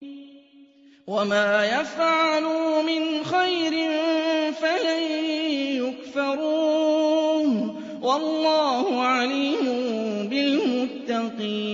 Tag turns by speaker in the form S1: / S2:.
S1: وَمَا يَفْعَلُوا مِنْ خَيْرٍ فَلَن يُكْفَرُوهُ ۗ وَاللَّهُ عَلِيمٌ بِالْمُتَّقِينَ